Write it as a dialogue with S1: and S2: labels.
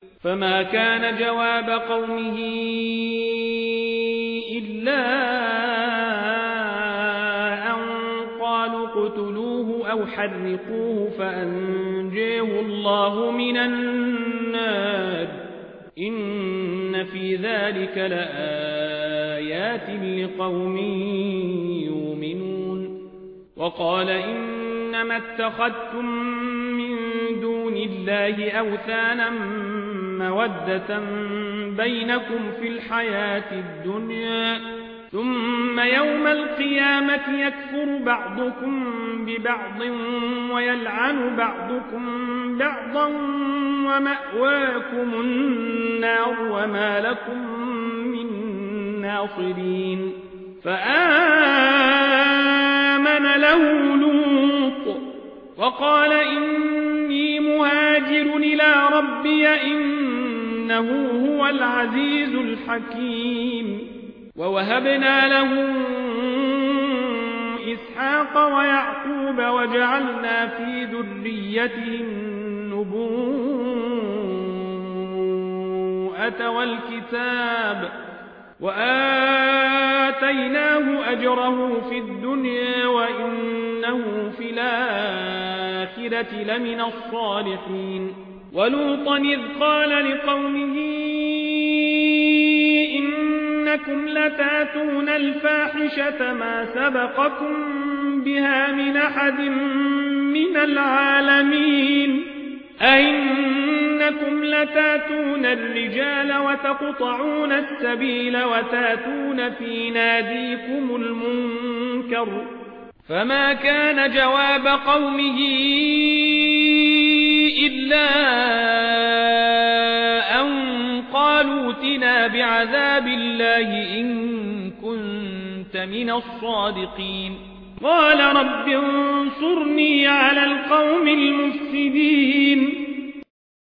S1: فما كان جواب قومه إلا أن قالوا اقتلوه أو حرقوه فأنجاه الله من النار إن في ذلك لآيات لقوم يؤمنون. وقال إنما اتخذتم من دون الله أوثانا مودة بينكم في الحياة الدنيا ثم يوم القيامة يكفر بعضكم ببعض ويلعن بعضكم بعضا ومأواكم النار وما لكم من ناصرين. فآمن له لوط وقال إني مهاجر إلى ربي إنه هو العزيز الحكيم. ووهبنا له إسحاق ويعقوب وجعلنا في ذريته النبوءة والكتاب وآتيناه أجره في الدنيا وإنه في الآخرة لمن الصالحين. ولوطا إذ قال لقومه إنكم لتاتون الفاحشة ما سبقكم بها من أحد من العالمين أئنكم لتاتون الرجال وتقطعون السبيل وتاتون في ناديكم المنكر. فما كان جواب قومه إلا أن قالوا ائتنا بعذاب الله إن كنت من الصادقين. قال رب انصرني على القوم المفسدين.